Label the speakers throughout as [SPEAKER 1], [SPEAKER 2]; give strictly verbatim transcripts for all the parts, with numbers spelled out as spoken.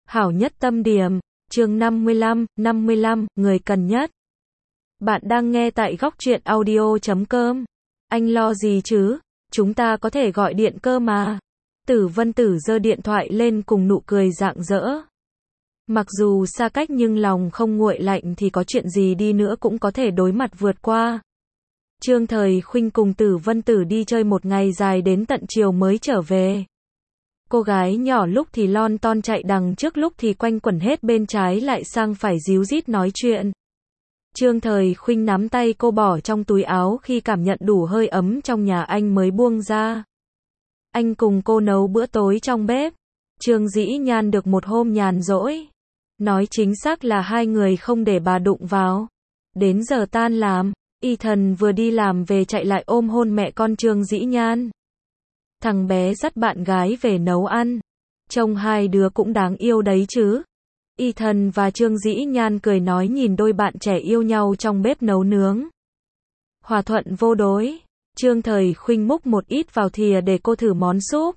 [SPEAKER 1] Hảo nhất tâm điểm, chương năm mươi lăm, năm mươi lăm, người cần nhất. Bạn đang nghe tại góc truyện audio chấm com. Anh lo gì chứ, chúng ta có thể gọi điện cơ mà. Tử Vân Tử giơ điện thoại lên cùng nụ cười rạng rỡ. Mặc dù xa cách nhưng lòng không nguội lạnh thì có chuyện gì đi nữa cũng có thể đối mặt vượt qua. Trương Thời Khuynh cùng Tử Vân Tử đi chơi một ngày dài đến tận chiều mới trở về. Cô gái nhỏ lúc thì lon ton chạy đằng trước lúc thì quanh quẩn hết bên trái lại sang phải díu dít nói chuyện. Trương Thời Khuynh nắm tay cô bỏ trong túi áo khi cảm nhận đủ hơi ấm trong nhà anh mới buông ra. Anh cùng cô nấu bữa tối trong bếp. Trương Dĩ Nhan được một hôm nhàn rỗi. Nói chính xác là hai người không để bà đụng vào. Đến giờ tan làm, Ethan vừa đi làm về chạy lại ôm hôn mẹ con Trương Dĩ Nhan. Thằng bé dắt bạn gái về nấu ăn. Trông hai đứa cũng đáng yêu đấy chứ. Ethan và Trương Dĩ Nhan cười nói nhìn đôi bạn trẻ yêu nhau trong bếp nấu nướng. Hòa thuận vô đối. Trương Thời Khuynh múc một ít vào thìa để cô thử món súp.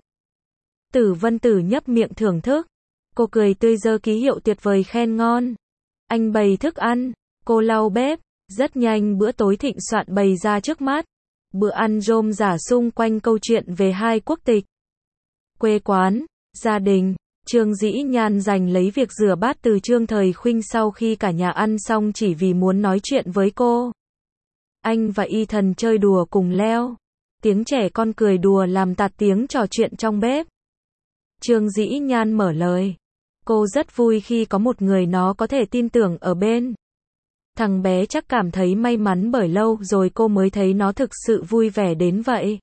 [SPEAKER 1] Tử Vân Tử nhấp miệng thưởng thức. Cô cười tươi giơ ký hiệu tuyệt vời khen ngon. Anh bày thức ăn, cô lau bếp. Rất nhanh bữa tối thịnh soạn bày ra trước mắt. Bữa ăn rôm rả xung quanh câu chuyện về hai quốc tịch, quê quán, gia đình. Trương Dĩ Nhan giành lấy việc rửa bát từ Trương Thời Khuynh sau khi cả nhà ăn xong chỉ vì muốn nói chuyện với cô. Anh và Ethan chơi đùa cùng leo. Tiếng trẻ con cười đùa làm tạt tiếng trò chuyện trong bếp. Trương Dĩ Nhan mở lời. Cô rất vui khi có một người nó có thể tin tưởng ở bên. Thằng bé chắc cảm thấy may mắn bởi lâu rồi cô mới thấy nó thực sự vui vẻ đến vậy.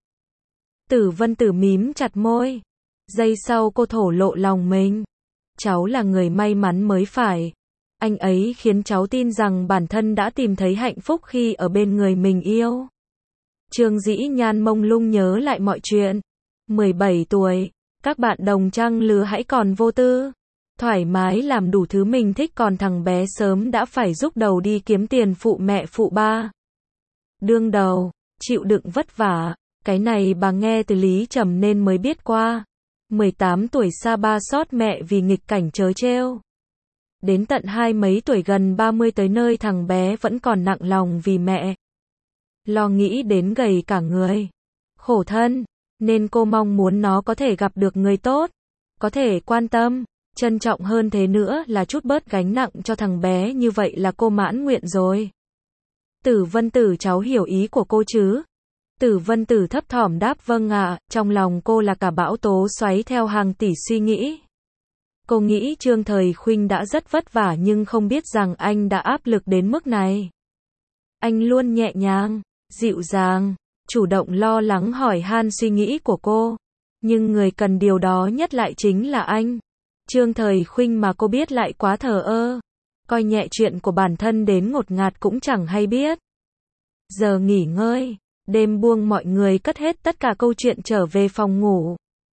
[SPEAKER 1] Tử Vân Tử mím chặt môi. Giây sau cô thổ lộ lòng mình. Cháu là người may mắn mới phải. Anh ấy khiến cháu tin rằng bản thân đã tìm thấy hạnh phúc khi ở bên người mình yêu. Trương Dĩ Nhan mông lung nhớ lại mọi chuyện. mười bảy tuổi, các bạn đồng trang lứa hãy còn vô tư. Thoải mái làm đủ thứ mình thích còn thằng bé sớm đã phải rúc đầu đi kiếm tiền phụ mẹ phụ ba. Đương đầu, chịu đựng vất vả, cái này bà nghe từ Lý Trầm nên mới biết qua. mười tám tuổi xa ba xót mẹ vì nghịch cảnh trớ trêu. Đến tận hai mấy tuổi gần ba mươi tới nơi thằng bé vẫn còn nặng lòng vì mẹ. Lo nghĩ đến gầy cả người. Khổ thân, nên cô mong muốn nó có thể gặp được người tốt, có thể quan tâm. Trân trọng hơn thế nữa là chút bớt gánh nặng cho thằng bé như vậy là cô mãn nguyện rồi. Tử Vân Tử cháu hiểu ý của cô chứ? Tử Vân Tử thấp thỏm đáp vâng ạ, trong lòng cô là cả bão tố xoáy theo hàng tỷ suy nghĩ. Cô nghĩ Trương Thời Khuynh đã rất vất vả nhưng không biết rằng anh đã áp lực đến mức này. Anh luôn nhẹ nhàng, dịu dàng, chủ động lo lắng hỏi han suy nghĩ của cô. Nhưng người cần điều đó nhất lại chính là anh. Trương Thời Khuynh mà cô biết lại quá thờ ơ, coi nhẹ chuyện của bản thân đến ngột ngạt cũng chẳng hay biết. Giờ nghỉ ngơi, đêm buông mọi người cất hết tất cả câu chuyện trở về phòng ngủ.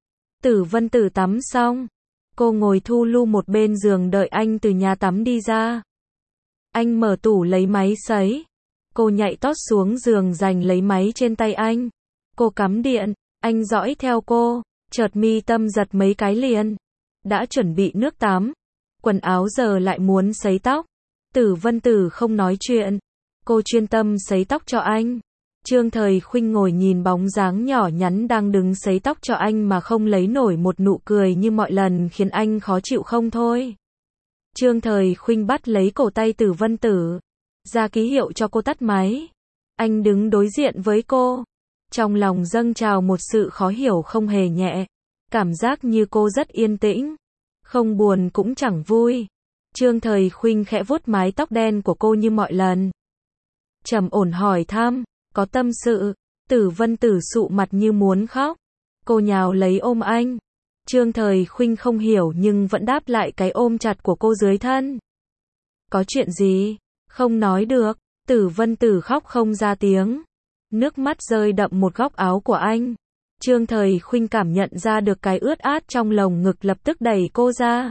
[SPEAKER 1] Tử Vân Tử tắm xong, cô ngồi thu lu một bên giường đợi anh từ nhà tắm đi ra. Anh mở tủ lấy máy sấy, cô nhảy tót xuống giường giành lấy máy trên tay anh. Cô cắm điện, anh dõi theo cô, chợt mi tâm giật mấy cái liền. Đã chuẩn bị nước tắm, quần áo giờ lại muốn sấy tóc. Tử Vân Tử không nói chuyện, cô chuyên tâm sấy tóc cho anh. Trương Thời Khuynh ngồi nhìn bóng dáng nhỏ nhắn đang đứng sấy tóc cho anh mà không lấy nổi một nụ cười như mọi lần khiến anh khó chịu không thôi. Trương Thời Khuynh bắt lấy cổ tay Tử Vân Tử, ra ký hiệu cho cô tắt máy. Anh đứng đối diện với cô, trong lòng dâng trào một sự khó hiểu không hề nhẹ. Cảm giác như cô rất yên tĩnh, không buồn cũng chẳng vui. Trương Thời Khuynh khẽ vuốt mái tóc đen của cô như mọi lần. Trầm ổn hỏi thăm, có tâm sự. Tử Vân Tử sụ mặt như muốn khóc. Cô nhào lấy ôm anh. Trương Thời Khuynh không hiểu nhưng vẫn đáp lại cái ôm chặt của cô dưới thân. Có chuyện gì? Không nói được. Tử Vân Tử khóc không ra tiếng. Nước mắt rơi đậm một góc áo của anh. Trương Thời Khuynh cảm nhận ra được cái ướt át trong lồng ngực lập tức đẩy cô ra.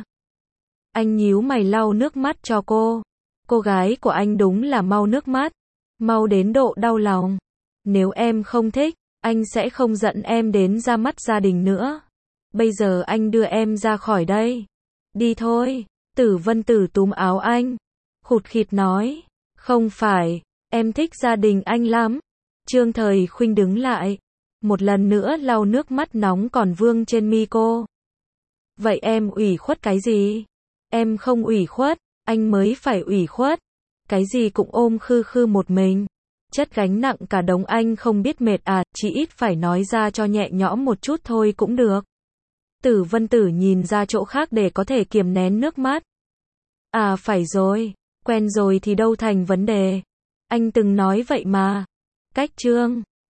[SPEAKER 1] Anh nhíu mày lau nước mắt cho cô. Cô gái của anh đúng là mau nước mắt. Mau đến độ đau lòng. Nếu em không thích, anh sẽ không dẫn em đến ra mắt gia đình nữa. Bây giờ anh đưa em ra khỏi đây. Đi thôi. Tử Vân Tử túm áo anh. Khụt khịt nói. Không phải, em thích gia đình anh lắm. Trương Thời Khuynh đứng lại. Một lần nữa lau nước mắt nóng còn vương trên mi cô. Vậy em ủy khuất cái gì? Em không ủy khuất, anh mới phải ủy khuất. Cái gì cũng ôm khư khư một mình. Chất gánh nặng cả đống anh không biết mệt à, chỉ ít phải nói ra cho nhẹ nhõm một chút thôi cũng được. Tử Vân Tử nhìn ra chỗ khác để có thể kiềm nén nước mắt. À phải rồi, quen rồi thì đâu thành vấn đề. Anh từng nói vậy mà. Cách Trương